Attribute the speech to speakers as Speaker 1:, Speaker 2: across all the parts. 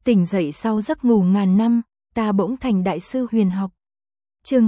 Speaker 1: Tỉnh dậy sau giấc ngủ ngàn năm, ta bỗng thành đại sư huyền học. Chương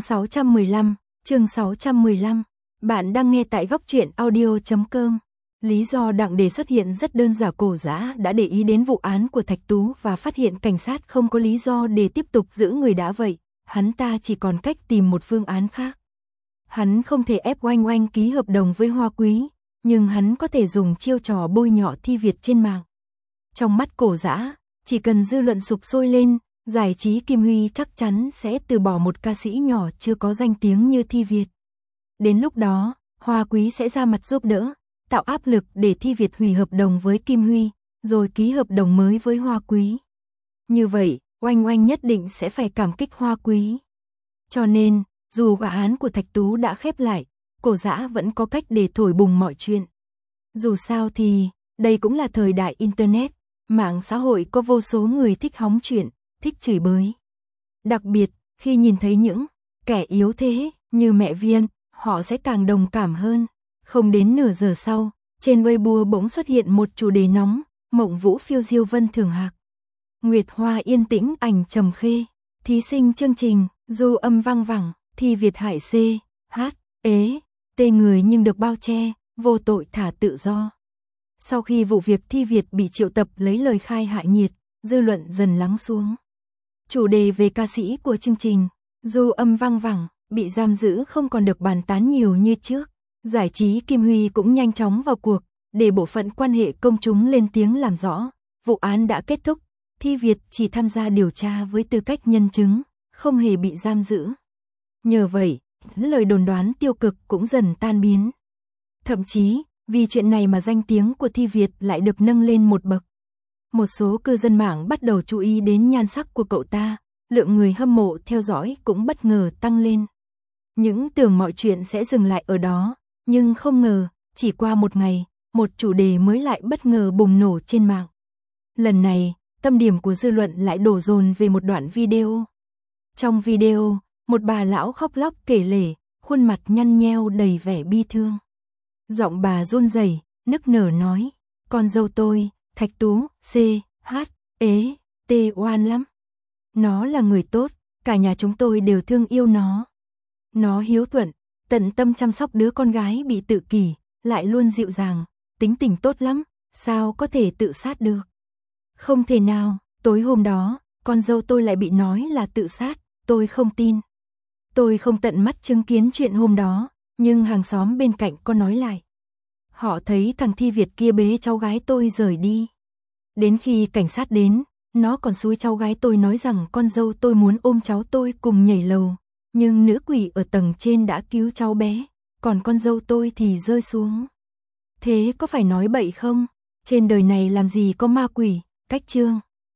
Speaker 1: 615. Bạn đang nghe tại góc truyện audio.com. Lý do Đặng Đề xuất hiện rất đơn giản. Cổ Dã đã để ý đến vụ án của Thạch Tú và phát hiện cảnh sát không có lý do để tiếp tục giữ người đã vậy, hắn ta chỉ còn cách tìm một phương án khác. Hắn không thể ép Oanh Oanh ký hợp đồng với Hoa Quý, nhưng hắn có thể dùng chiêu trò bôi nhọ Thi Việt trên mạng. Trong mắt Cổ Dã, chỉ cần dư luận sục sôi lên, giải trí Kim Huy chắc chắn sẽ từ bỏ một ca sĩ nhỏ chưa có danh tiếng như Thi Việt. Đến lúc đó, Hoa Quý sẽ ra mặt giúp đỡ, tạo áp lực để Thi Việt hủy hợp đồng với Kim Huy, rồi ký hợp đồng mới với Hoa Quý. Như vậy, Oanh Oanh nhất định sẽ phải cảm kích Hoa Quý. Cho nên, dù vụ án của Thạch Tú đã khép lại, Cổ Dã vẫn có cách để thổi bùng mọi chuyện. Dù sao thì, đây cũng là thời đại Internet, mạng xã hội có vô số người thích hóng chuyện, thích chửi bới. Đặc biệt, khi nhìn thấy những kẻ yếu thế như mẹ Viên, họ sẽ càng đồng cảm hơn. Không đến nửa giờ sau, trên Weibo bỗng xuất hiện một chủ đề nóng, Mộng Vũ phiêu diêu Vân Thường Hạc. Nguyệt Hoa yên tĩnh ảnh trầm khê, thí sinh chương trình, du âm vang vẳng, Thi Việt hại C, H, ế, tê người nhưng được bao che, vô tội thả tự do. Sau khi vụ việc Thi Việt bị triệu tập lấy lời khai hạ nhiệt, dư luận dần lắng xuống. Chủ đề về ca sĩ của chương trình, du âm vang vẳng, bị giam giữ không còn được bàn tán nhiều như trước. Giải trí Kim Huy cũng nhanh chóng vào cuộc, để bộ phận quan hệ công chúng lên tiếng làm rõ. Vụ án đã kết thúc, Thi Việt chỉ tham gia điều tra với tư cách nhân chứng, không hề bị giam giữ. Nhờ vậy, lời đồn đoán tiêu cực cũng dần tan biến. Thậm chí, vì chuyện này mà danh tiếng của Thi Việt lại được nâng lên một bậc. Một số cư dân mạng bắt đầu chú ý đến nhan sắc của cậu ta, lượng người hâm mộ theo dõi cũng bất ngờ tăng lên. Những tưởng mọi chuyện sẽ dừng lại ở đó, nhưng không ngờ, chỉ qua một ngày, một chủ đề mới lại bất ngờ bùng nổ trên mạng. Lần này, tâm điểm của dư luận lại đổ dồn về một đoạn video. Trong video, một bà lão khóc lóc kể lể, khuôn mặt nhăn nheo đầy vẻ bi thương. Giọng bà run rẩy, nức nở nói, con dâu tôi, Thạch Tú, C, H, ế, T oan lắm. Nó là người tốt, cả nhà chúng tôi đều thương yêu nó. Nó hiếu thuận, tận tâm chăm sóc đứa con gái bị tự kỷ, lại luôn dịu dàng, tính tình tốt lắm, sao có thể tự sát được. Không thể nào, tối hôm đó, con dâu tôi lại bị nói là tự sát, tôi không tin. Tôi không tận mắt chứng kiến chuyện hôm đó, nhưng hàng xóm bên cạnh có nói lại. Họ thấy thằng Thi Việt kia bế cháu gái tôi rời đi. Đến khi cảnh sát đến, nó còn xúi cháu gái tôi nói rằng con dâu tôi muốn ôm cháu tôi cùng nhảy lầu. Nhưng nữ quỷ ở tầng trên đã cứu cháu bé, còn con dâu tôi thì rơi xuống. Thế có phải nói bậy không? Trên đời này làm gì có ma quỷ, cách chương.